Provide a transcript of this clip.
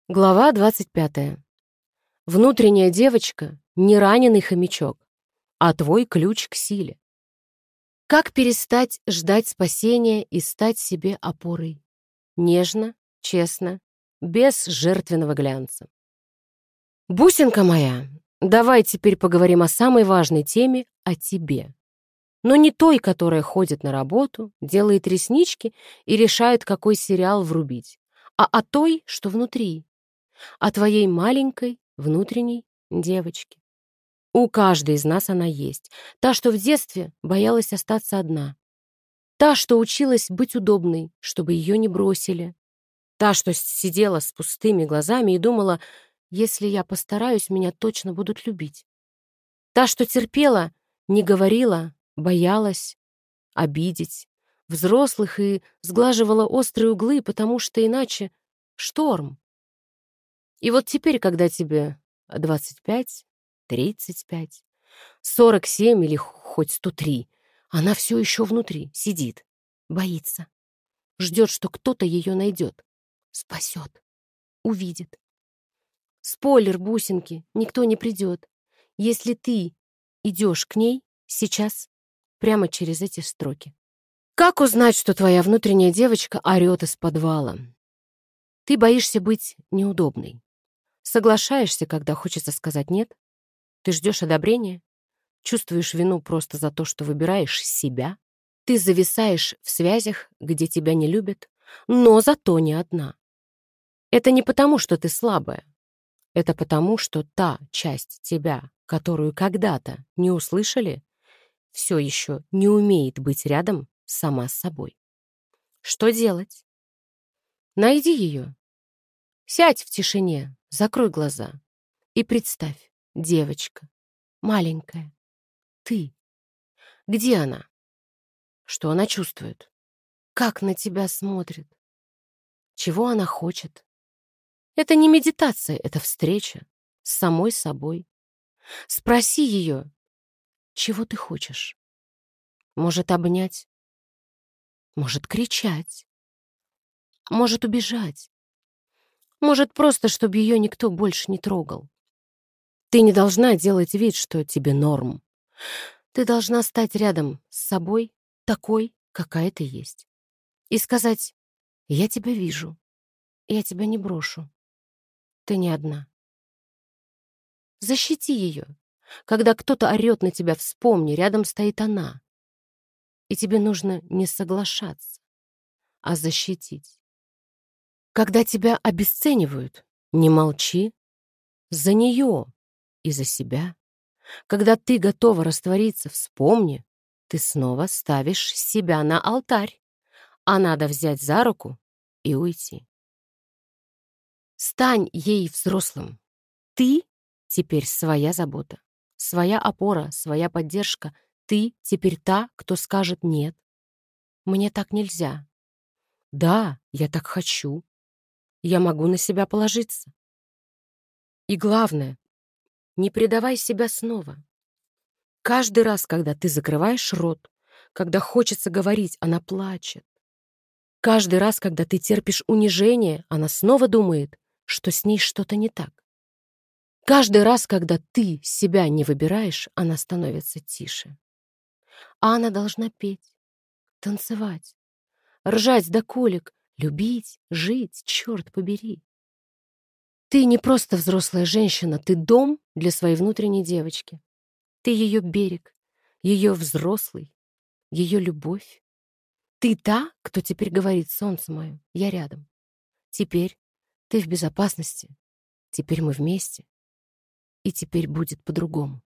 Глава 25. Внутренняя девочка — не раненый хомячок, а твой ключ к силе. Как перестать ждать спасения и стать себе опорой? Нежно, честно, без жертвенного глянца. Бусинка моя, давай теперь поговорим о самой важной теме — о тебе. Но не той, которая ходит на работу, делает реснички и решает, какой сериал врубить, а о той, что внутри. О твоей маленькой внутренней девочке. У каждой из нас она есть. Та, что в детстве боялась остаться одна. Та, что училась быть удобной, чтобы ее не бросили. Та, что сидела с пустыми глазами и думала, если я постараюсь, меня точно будут любить. Та, что терпела, не говорила, боялась обидеть взрослых и сглаживала острые углы, потому что иначе шторм. И вот теперь, когда тебе 25, 35, 47 или хоть 103, она все еще внутри, сидит, боится, ждет, что кто-то ее найдет, спасет, увидит. Спойлер, бусинки, никто не придет. Если ты идешь к ней сейчас, прямо через эти строки. Как узнать, что твоя внутренняя девочка орет из подвала? Ты боишься быть неудобной. Соглашаешься, когда хочется сказать «нет». Ты ждешь одобрения, чувствуешь вину просто за то, что выбираешь себя. Ты зависаешь в связях, где тебя не любят, но зато не одна. Это не потому, что ты слабая. Это потому, что та часть тебя, которую когда-то не услышали, все еще не умеет быть рядом сама с собой. Что делать? Найди ее. Сядь в тишине, закрой глаза и представь, девочка, маленькая, ты. Где она? Что она чувствует? Как на тебя смотрит? Чего она хочет? Это не медитация, это встреча с самой собой. Спроси ее, чего ты хочешь? Может, обнять? Может, кричать? Может, убежать? Может, просто, чтобы ее никто больше не трогал? Ты не должна делать вид, что тебе норм. Ты должна стать рядом с собой такой, какая ты есть. И сказать: «Я тебя вижу, я тебя не брошу. Ты не одна». Защити ее. Когда кто-то орет на тебя, вспомни, рядом стоит она. И тебе нужно не соглашаться, а защитить. Когда тебя обесценивают, не молчи. За нее и за себя. Когда ты готова раствориться, вспомни, ты снова ставишь себя на алтарь, а надо взять за руку и уйти. Стань ей взрослым. Ты теперь своя забота, своя опора, своя поддержка. Ты теперь та, кто скажет «нет». Мне так нельзя. Да, я так хочу. Я могу на себя положиться. И главное, не предавай себя снова. Каждый раз, когда ты закрываешь рот, когда хочется говорить, она плачет. Каждый раз, когда ты терпишь унижение, она снова думает, что с ней что-то не так. Каждый раз, когда ты себя не выбираешь, она становится тише. А она должна петь, танцевать, ржать до колик, любить, жить, черт побери. Ты не просто взрослая женщина, ты дом для своей внутренней девочки. Ты ее берег, ее взрослый, ее любовь. Ты та, кто теперь говорит: «Солнце мое, я рядом. Теперь ты в безопасности. Теперь мы вместе. И теперь будет по-другому».